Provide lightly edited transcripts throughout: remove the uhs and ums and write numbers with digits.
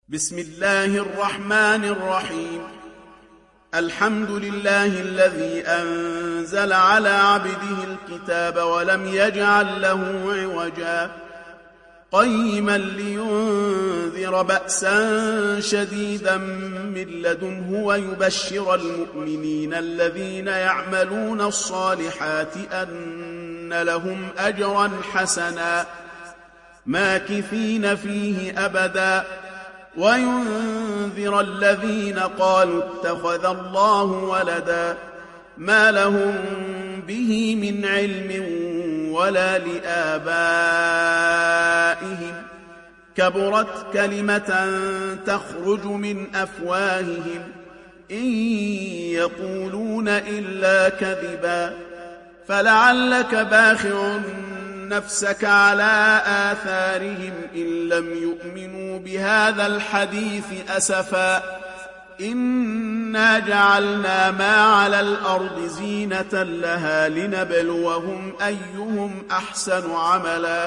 بسم الله الرحمن الرحيم. الحمد لله الذي أنزل على عبده الكتاب ولم يجعل له عوجا قيما لينذر بأسا شديدا من لدنه ويبشر المؤمنين الذين يعملون الصالحات أن لهم أجرا حسنا ماكثين فيه أبدا وينذر الذين قالوا اتخذ الله ولدا ما لهم به من علم ولا لآبائهم كبرت كلمة تخرج من أفواههم إن يقولون إلا كذبا فلعلك باخع نفسك على آثارهم إن لم يؤمنوا بهذا الحديث أسفا إنا جعلنا ما على الأرض زينة لها لنبلوهم أيهم أحسن عملا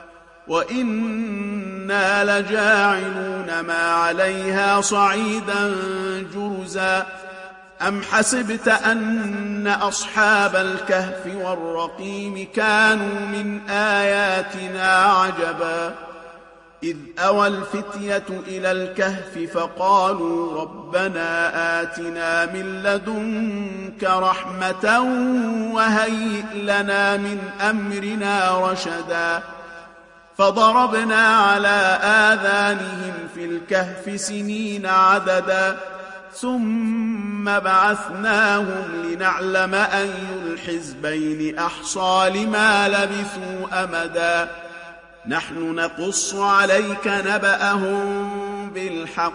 وإنا لجاعلون ما عليها صعيدا جرزا أم حسبت أن أصحاب الكهف والرقيم كانوا من آياتنا عجبا إذ أوى الفتية إلى الكهف فقالوا ربنا آتنا من لدنك رحمة وهيئ لنا من أمرنا رشدا فضربنا على آذانهم في الكهف سنين عددا ثم بعثناهم لنعلم أي الحزبين أحصى لما لبثوا أمدا نحن نقص عليك نبأهم بالحق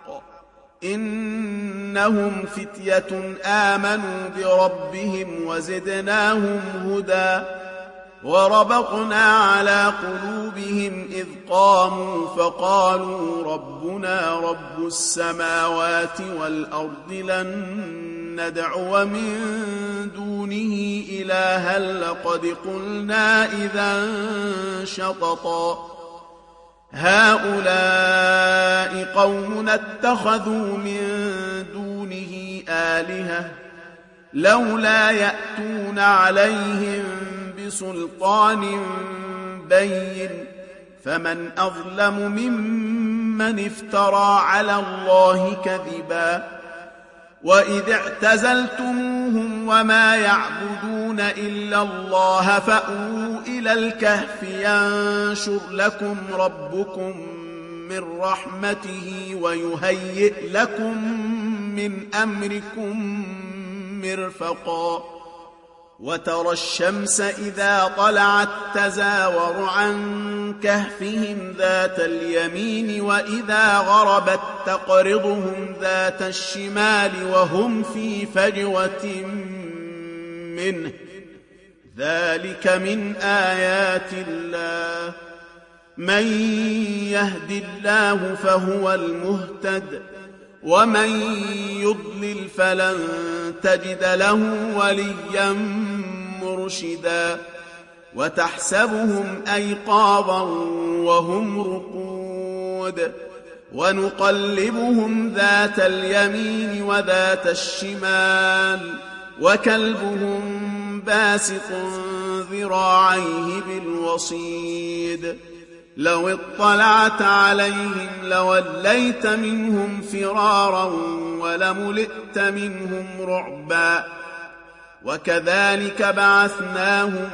إنهم فتية آمنوا بربهم وزدناهم هدى وربطنا على قلوبهم إذ قاموا فقالوا ربنا رب السماوات والأرض لن ندعو من دونه إلها لقد قلنا إذا شططا هؤلاء قوم اتخذوا من دونه آلهة لولا يأتون عليهم بسلطان بين فمن أظلم ممن افترى على الله كذبا وإذ اعتزلتموهم وما يعبدون إلا الله فأووا إلى الكهف ينشر لكم ربكم من رحمته ويهيئ لكم من أمركم مرفقا وترى الشمس إذا طلعت تزاور عن كهفهم ذات اليمين وإذا غربت تقرضهم ذات الشمال وهم في فجوة منه ذلك من آيات الله من يهد الله فهو المهتد ومن يضلل فلن تجد له وليا مرشدا وتحسبهم أيقاظا وهم رقود ونقلبهم ذات اليمين وذات الشمال وكلبهم باسط ذراعيه بالوصيد لو اطلعت عليهم لوليت منهم فرارا ولملئت منهم رعبا وكذلك بعثناهم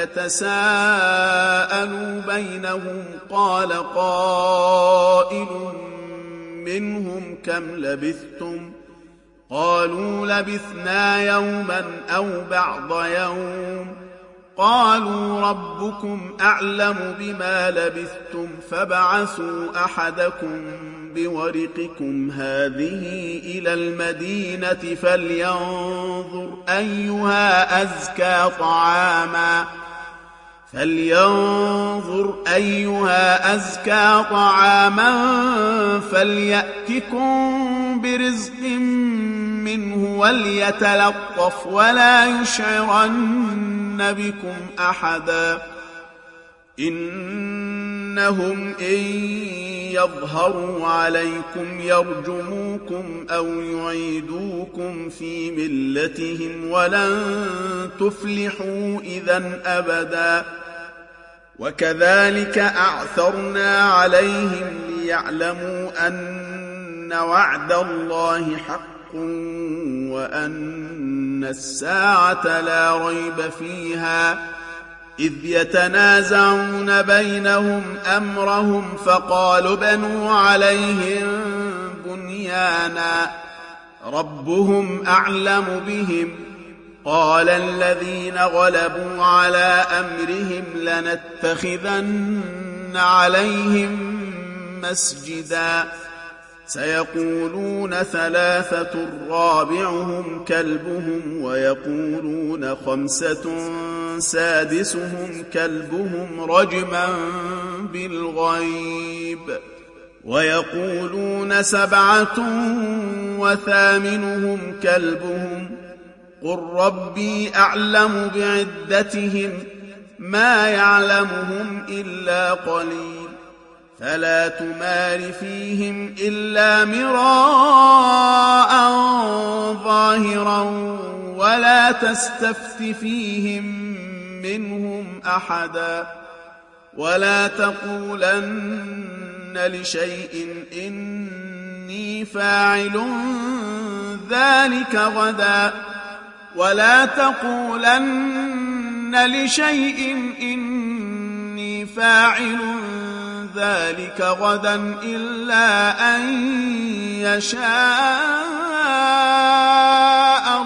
ليتساءلوا بينهم قال قائل منهم كم لبثتم قالوا لبثنا يوما أو بعض يوم قالوا ربكم أعلم بما لبثتم فابعثوا أحدكم بورقكم هذه إلى المدينة فلينظر أيها أزكى طعاما فليأتكم برزق منه وليتلطف ولا يشعرن بكم أحدا إنهم إن يظهروا عليكم يرجموكم أو يعيدوكم في ملتهم ولن تفلحوا إذا أبدا وكذلك أعثرنا عليهم ليعلموا أن وعد الله حق وأن الساعة لا ريب فيها إذ يتنازعون بينهم أمرهم فقالوا بنوا عليهم بنيانا ربهم أعلم بهم قال الذين غلبوا على أمرهم لنتخذن عليهم مسجدا سيقولون ثلاثة رابعهم كلبهم ويقولون خمسة سادسهم كلبهم رجما بالغيب ويقولون سبعة وثامنهم كلبهم قل ربي أعلم بعدتهم ما يعلمهم إلا قليل فلا تمار فيهم إلا مراء ظاهرا ولا تستفت فيهم منهم أحدا ولا تقولن لشيء إني فاعل ذلك غدا ولا تقولن لشيء إني فاعل ذلك غدا إلا أن يشاء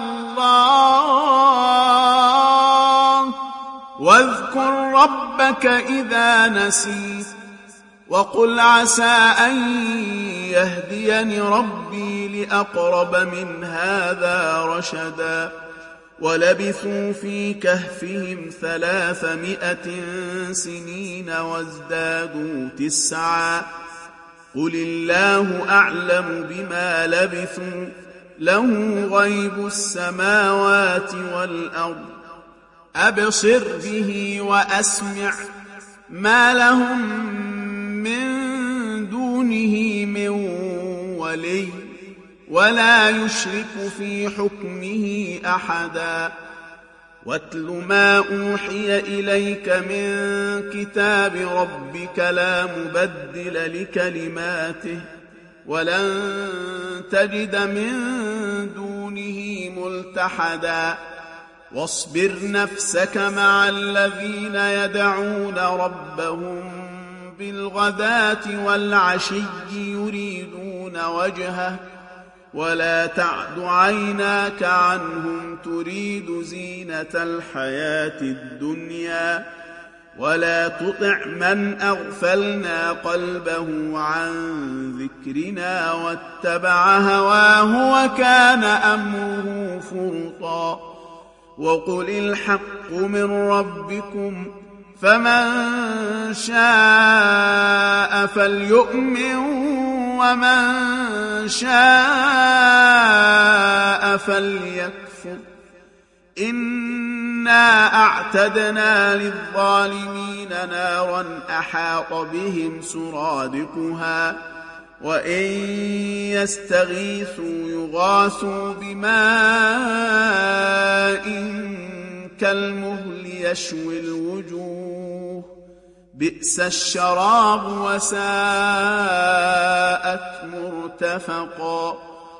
الله واذكر ربك إذا نسيت وقل عسى أن يهديني ربي لأقرب من هذا رشدا ولبثوا في كهفهم 300 سنين وازدادوا 9 قل الله أعلم بما لبثوا له غيب السماوات والأرض أبصر به وأسمع ما لهم من دونه من ولي ولا يشرك في حكمه أحدا واتل ما أوحي إليك من كتاب ربك لا مبدل لكلماته ولن تجد من دونه ملتحدا واصبر نفسك مع الذين يدعون ربهم بالغداة والعشي يريدون وجهه ولا تعد عيناك عنهم تريد زينة الحياة الدنيا ولا تطع من أغفلنا قلبه عن ذكرنا واتبع هواه وكان أمره فرطا وقل الحق من ربكم فمن شاء فليؤمن ومن شاء فليكفر إنا أعتدنا للظالمين نارا أحاط بهم سرادقها وإن يستغيثوا يغاثوا بماء كالمهل يشوي الوجوه بئس الشراب وساءت مرتفقا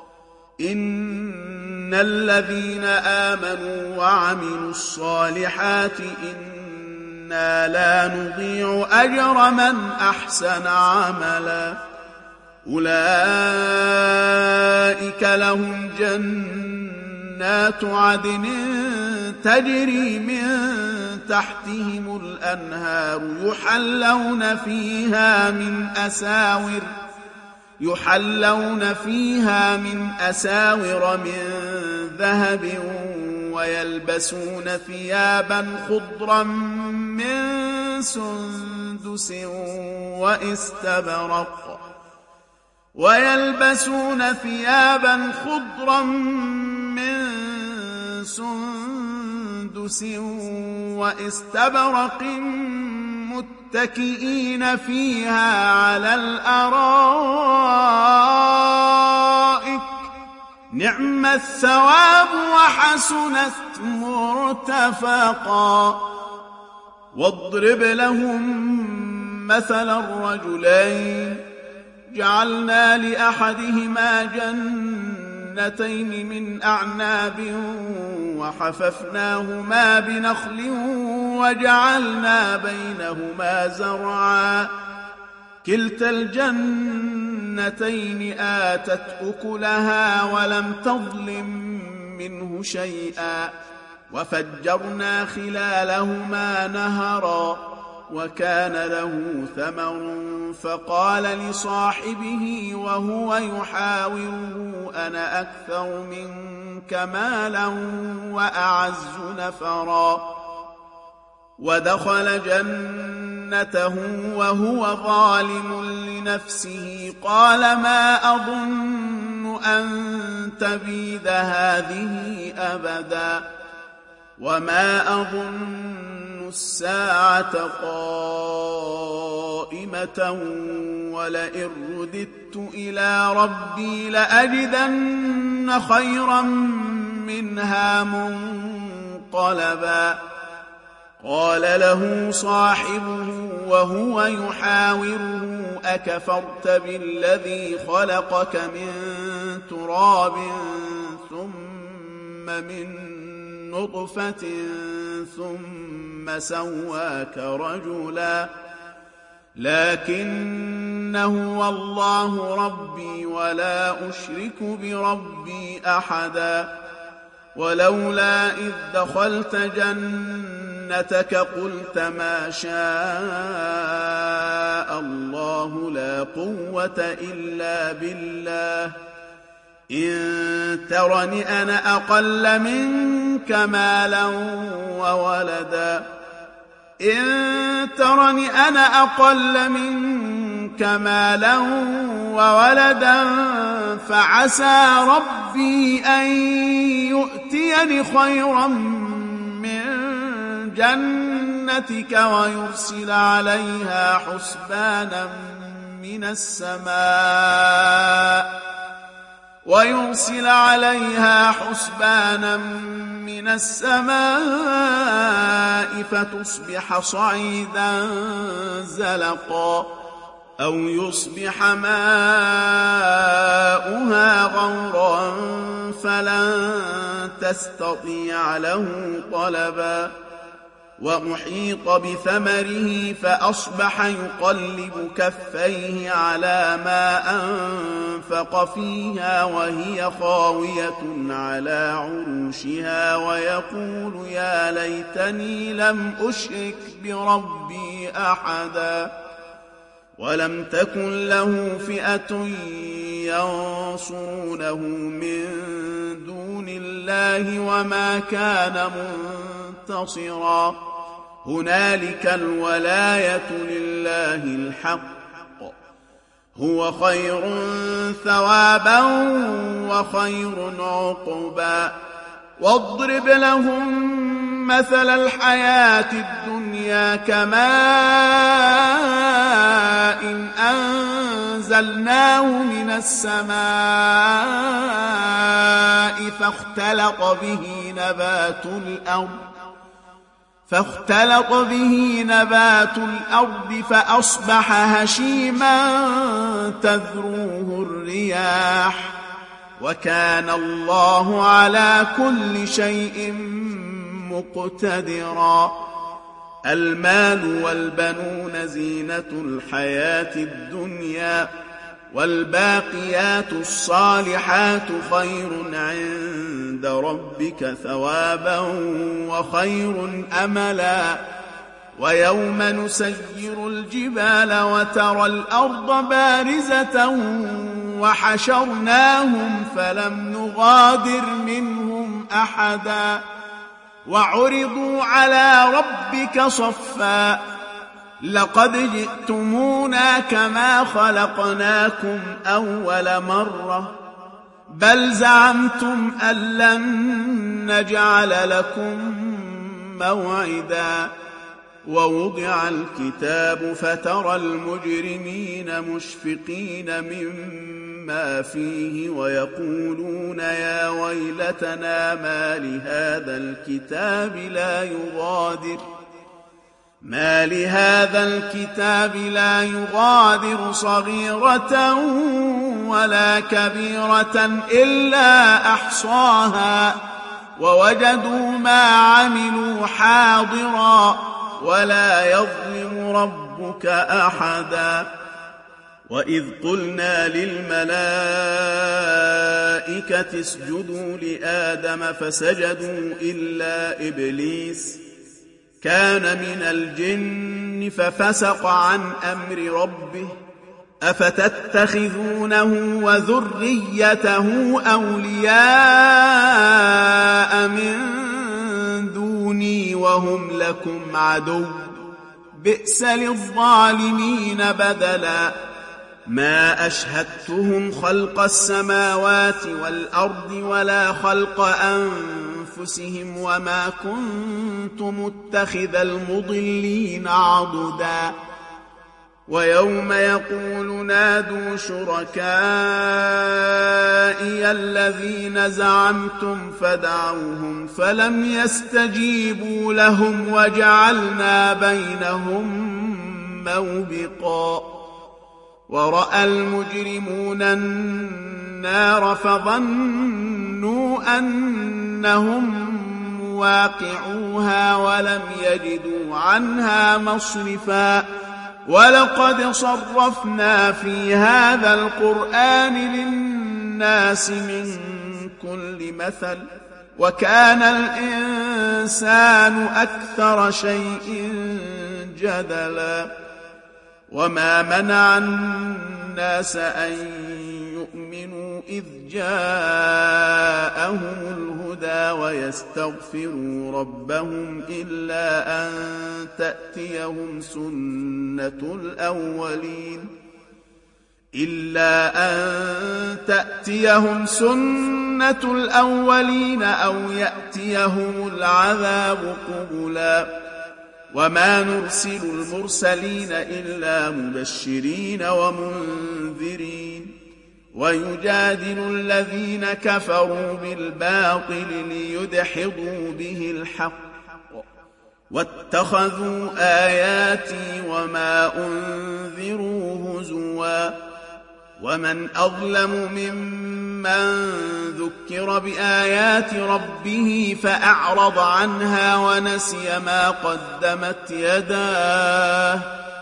إن الذين آمنوا وعملوا الصالحات إنا لا نضيع أجر من أحسن عملا أولئك لهم جنات عدن تجري من تحتهم الأنهار يحلون فيها من أساور من ذهب ويلبسون ثيابا خضرا من سندس واستبرق متكئين فيها على الأرائك نعم الثواب وحسنت مرتفقا. واضرب لهم مثل الرجلين جعلنا لأحدهما جنتين من أعناب وحففناهما بنخل وجعلنا بينهما زرعا كلتا الجنتين آتت أكلها ولم تظلم منه شيئا وفجرنا خلالهما نهرا وكان له ثمر فقال لصاحبه وهو يحاوره أنا أكثر منك مالا وأعز نفرا. ودخل جنته وهو ظالم لنفسه قال ما أظن أن تبيد هذه أبدا وما أظن الساعة قائمة ولئن رددت إلى ربي لأجدن خيرا منها منقلبا. قال له صاحبه وهو يحاوره أكفرت بالذي خلقك من تراب ثم من نطفة ثم سواك رجلا لكن هو الله ربي ولا أشرك بربي أحدا. ولولا إذ دخلت جنتك قلت ما شاء الله لا قوة إلا بالله إن ترني أنا أقل منك مالا وولدا فعسى ربي أن يؤتيني خيرا من جنتك ويرسل عليها حسبانا من السماء فتصبح صعيدا زلقا أو يصبح ماؤها غورا فلن تستطيع له طلبا. وأحيط بثمره فأصبح يقلب كفيه على ما أنفق فيها وهي خاوية على عروشها ويقول يا ليتني لم أشرك بربي أحدا. ولم تكن له فئة ينصرونه من دون الله وما كان منتصرا. هنالك الولاية لله الحق هو خير ثوابا وخير عقبا. واضرب لهم مثل الحياة الدنيا كماء أنزلناه من السماء فاختلط به نبات الأرض فأصبح هشيما تذروه الرياح وكان الله على كل شيء مقتدرا. المال والبنون زينة الحياة الدنيا والباقيات الصالحات خير عند ربك ثوابا وخير أملا. ويوم نسير الجبال وترى الأرض بارزة وحشرناهم فلم نغادر منهم أحدا وعرضوا على ربك صفا لقد جئتمونا كما خلقناكم أول مرة بل زعمتم أن لن نجعل لكم موعدا ووضع الكتاب فترى المجرمين مشفقين مما فيه ويقولون يا ويلتنا ما لهذا الكتاب لا يغادر صغيرة ولا كبيرة إلا أحصاها ووجدوا ما عملوا حاضرا ولا يظلم ربك أحدا. وإذ قلنا للملائكة اسجدوا لآدم فسجدوا إلا إبليس كان من الجن ففسق عن أمر ربه أفتتخذونه وذريته أولياء من دوني وهم لكم عدو بئس للظالمين بدلا. ما أشهدتهم خلق السماوات والأرض ولا خلق أنفسهم وما كنت متخذ المضلين عضدا. ويوم يقول نادوا شركائي الذين زعمتم فدعوهم فلم يستجيبوا لهم وجعلنا بينهم موبقا. ورأى المجرمون النار فظنوا أنهم مواقعوها ولم يجدوا عنها مصرفا. ولقد صرفنا في هذا القرآن للناس من كل مثل وكان الإنسان أكثر شيء جدلا. وما منع الناس أن يؤمنوا إذ جاءهم الهدى ويستغفروا ربهم إلا أن تأتيهم سنة الأولين أو يأتيهم العذاب قبلا. وما نرسل المرسلين إلا مبشرين ومنذرين ويجادل الذين كفروا بالباطل ليدحضوا به الحق واتخذوا آياتي وما أنذروا هزوا. ومن أظلم ممن ذكر بآيات ربه فأعرض عنها ونسي ما قدمت يداه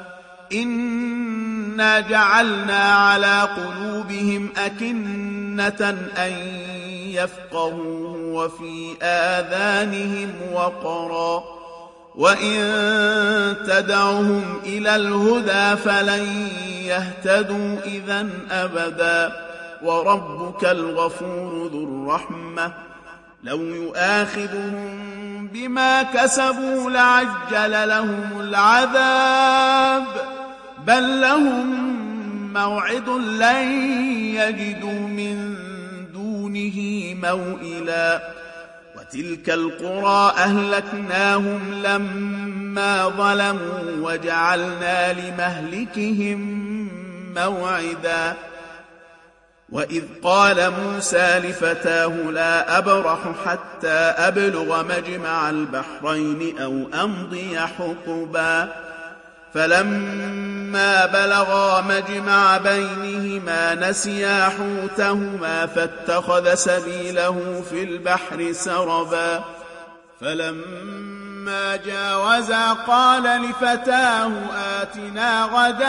إنا جعلنا على قلوبهم أكنة أن يفقهوه وفي آذانهم وقرا وإن تدعهم إلى الهدى فلن يهتدوا إذن أبدا. وربك الغفور ذو الرحمة لو يؤاخذهم بما كسبوا لعجل لهم العذاب بل لهم موعد لن يجدوا من دونه موئلا. وتلك القرى أهلكناهم لما ظلموا وجعلنا لمهلكهم موعدا. وإذ قال موسى لفتاه لا أبرح حتى أبلغ مجمع البحرين أو أمضي حقبا. فلما بلغا مجمع بينهما نسيا حوتهما فاتخذ سبيله في البحر سربا. فلما جاوزا قال لفتاه آتنا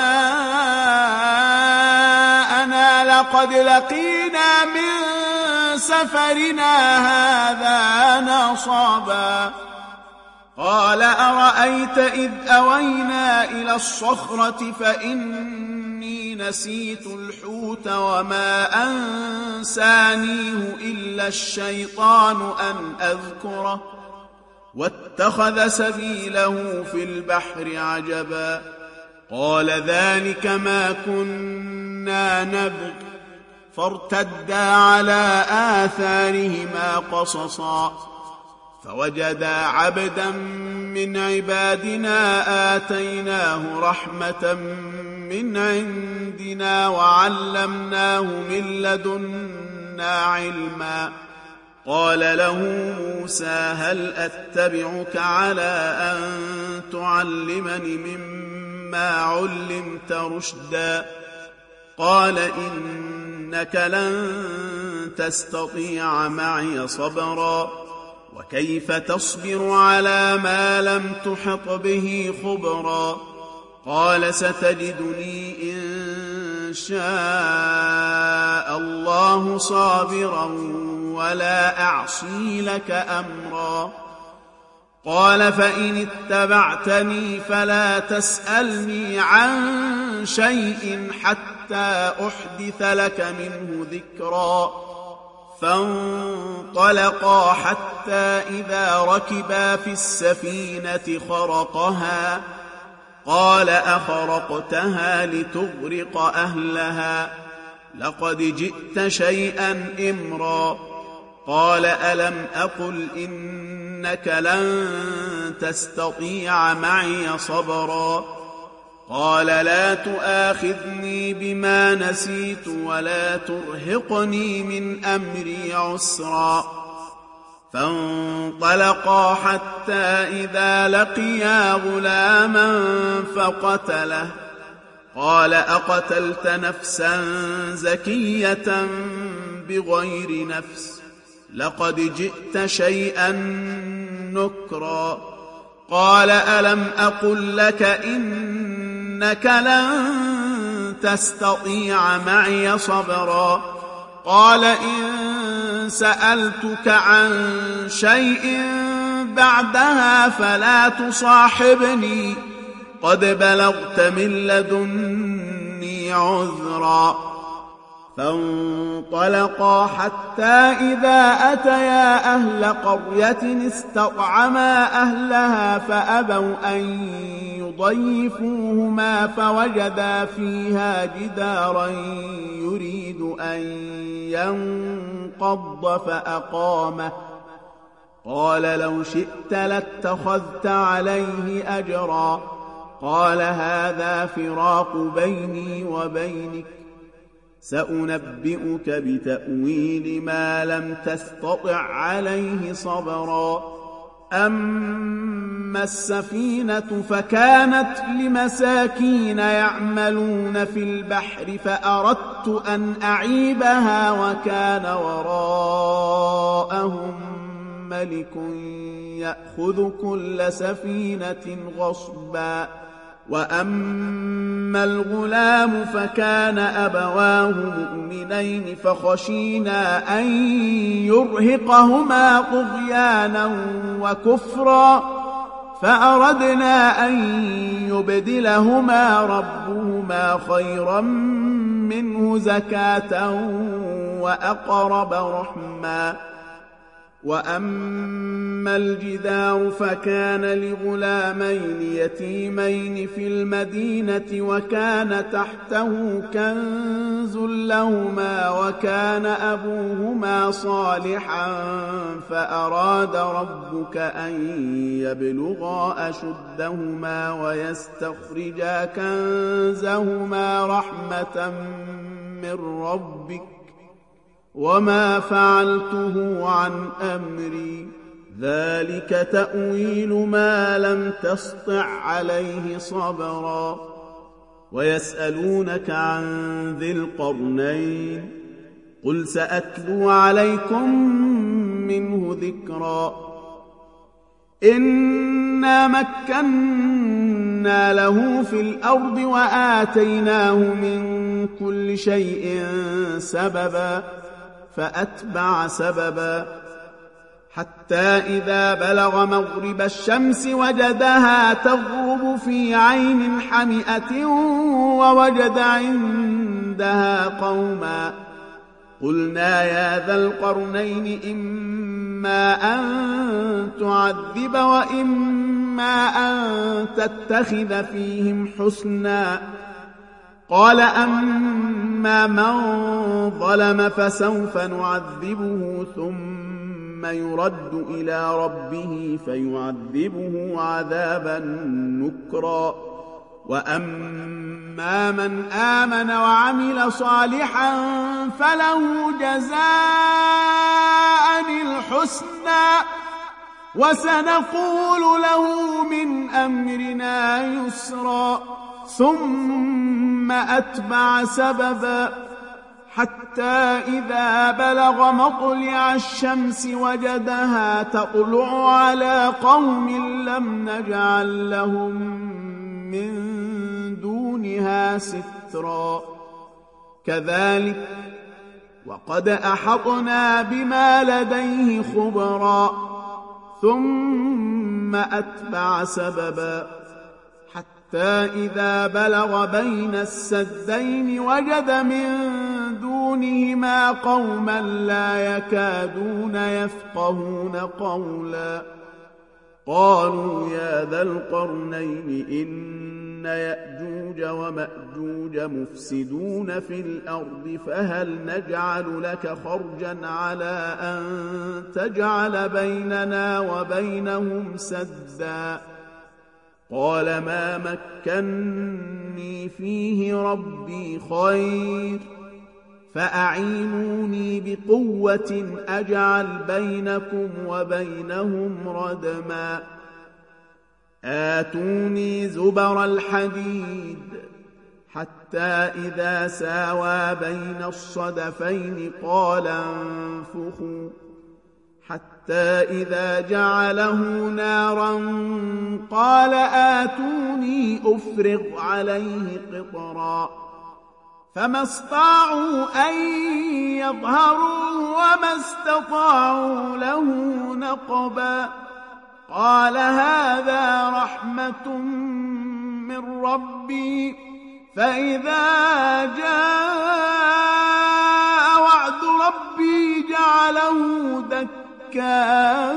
غداءنا لقد لقينا من سفرنا هذا نصبا. قال أرأيت إذ أوينا إلى الصخرة فإني نسيت الحوت وما أنسانيه إلا الشيطان أن أذكره واتخذ سبيله في البحر عجبا. قال ذلك ما كنا نبغ فارتدا على آثارهما قصصا. فوجدا عبدا من عبادنا آتيناه رحمة من عندنا وعلمناه من لدنا علما. قال له موسى هل أتبعك على أن تعلمني مما علمت رشدا؟ قال إنك لن تستطيع معي صبرا وكيف تصبر على ما لم تحط به خبرا؟ قال ستجدني إن شاء الله صابرا ولا أعصي لك أمرا. قال فإن اتبعتني فلا تسألني عن شيء حتى أحدث لك منه ذكرا. فانطلقا حتى إذا ركبا في السفينة خرقها قال أخرقتها لتغرق أهلها لقد جئت شيئا إمرا. قال ألم أقل إنك لن تستطيع معي صبرا؟ قال لا تؤاخذني بما نسيت ولا ترهقني من أمري عسرا. فانطلقا حتى إذا لقيا غلاما فقتله. قال أقتلت نفسا زكية بغير نفس لقد جئت شيئا نكرا. قال ألم أقل لك إنك لن تستطيع معي صبرا؟ قال إن سألتك عن شيء بعدها فلا تصاحبني قد بلغت من لدني عذرا. فانطلقا حتى إذا أتيا أهل قرية استطعما أهلها فأبوا أن يضيفوهما فوجدا فيها جدارا يريد أن ينقض فأقامه. قال لو شئت لاتخذت عليه أجرا. قال هذا فراق بيني وبينك سأنبئك بتأويل ما لم تستطع عليه صبرا. أما السفينة فكانت لمساكين يعملون في البحر فأردت أن أعيبها وكان وراءهم ملك يأخذ كل سفينة غصبا. وأما الغلام فكان أبواه مؤمنين فخشينا أن يرهقهما طغيانا وكفرا فأردنا أن يبدلهما ربهما خيرا منه زكاة وأقرب رحما. وأما الجدار فكان لغلامين يتيمين في المدينة وكان تحته كنز لهما وكان أبوهما صالحا فأراد ربك أن يبلغا أشدهما ويستخرجا كنزهما رحمة من ربك وما فعلته عن أمري ذلك تأويل ما لم تسطع عليه صبرا. ويسألونك عن ذي القرنين قل سأتلو عليكم منه ذكرا. إنا مكنا له في الأرض وآتيناه من كل شيء سببا فأتبع سببا حتى إذا بلغ مغرب الشمس وجدها تغرب في عين حمئة ووجد عندها قوما. قلنا يا ذا القرنين إما أن تعذب وإما أن تتخذ فيهم حسنا. قال أما من ظلم فسوف نعذبه ثم ثم يرد إلى ربه فيعذبه عذابا نكرا وأما من آمن وعمل صالحا فله جزاء الحسنى وسنقول له من أمرنا يسرا ثم أتبع سببا حتى إذا بلغ مطلع الشمس وجدها تطلع على قوم لم نجعل لهم من دونها سترا كذلك وقد أحطنا بما لديه خبرا ثم أتبع سببا حتى إذا بلغ بين السدين وجد من دونهما قوما لا يكادون يفقهون قولا قالوا يا ذا القرنين إن يأجوج ومأجوج مفسدون في الأرض فهل نجعل لك خرجا على أن تجعل بيننا وبينهم سدا قال ما مكني فيه ربي خير فأعينوني بقوة أجعل بينكم وبينهم ردما آتوني زبر الحديد حتى إذا ساوى بين الصدفين قال انفخوا حتى إذا جعله نارا قال آتوني أفرغ عليه قطرا فما استطاعوا أن يظهروا وما استطاعوا له نقبا قال هذا رحمة من ربي فإذا جاء وعد ربي جعله دكا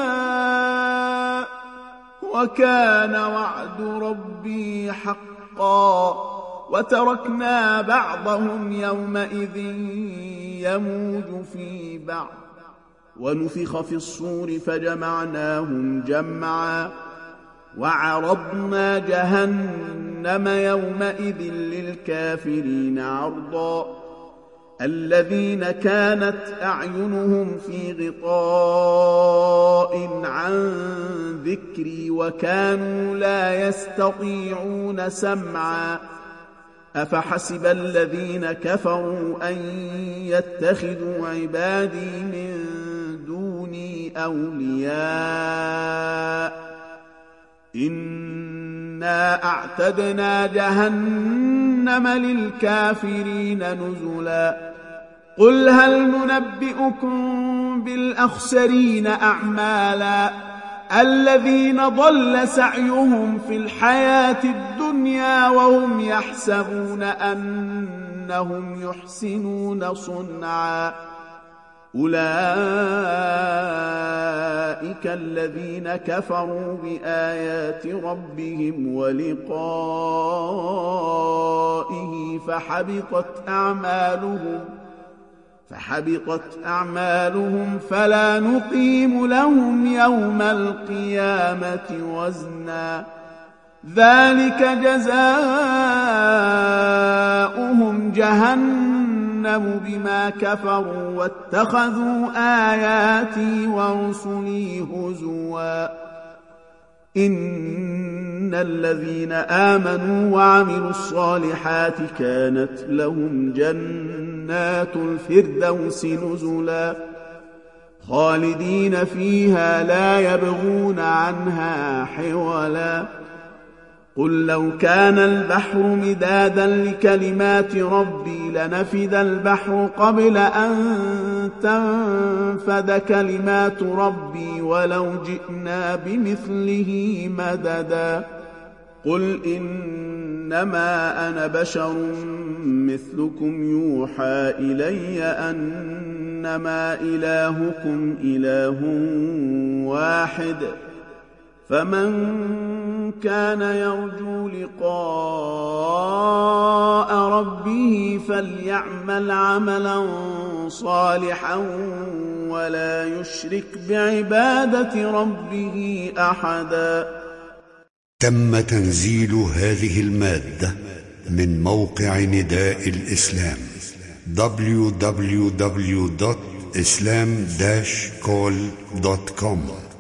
وكان وعد ربي حقا وتركنا بعضهم يومئذ يموج في بعض ونفخ في الصور فجمعناهم جمعا وعرضنا جهنم يومئذ للكافرين عرضا الذين كانت أعينهم في غطاء عن ذكري وكانوا لا يستطيعون سمعا أفحسب الذين كفروا أن يتخذوا عبادي من دوني أولياء إنا أعتدنا جهنم للكافرين نزلا قل هل ننبئكم بالأخسرين أعمالا الذين ضل سعيهم في الحياة الدنيا وهم يحسبون أنهم يحسنون صنعا أولئك الذين كفروا بآيات ربهم ولقائه فحبطت أعمالهم فلا نقيم لهم يوم القيامة وزنا ذلك جزاؤهم جهنم بما كفروا واتخذوا آياتي ورسلي هزوا إن الذين آمنوا وعملوا الصالحات كانت لهم جنات الفردوس نزلا خالدين فيها لا يبغون عنها حولا قل لو كان البحر مدادا لكلمات ربي لنفد البحر قبل أن تنفد كلمات ربي ولو جئنا بمثله مددا قل إنما أنا بشر مثلكم يوحى إلي أنما إلهكم إله واحد فمن كان يرجو لقاء ربه فليعمل عملا صالحا ولا يشرك بعبادة ربه أحدا. تم تنزيل هذه المادة من موقع نداء الإسلام www.islam-call.com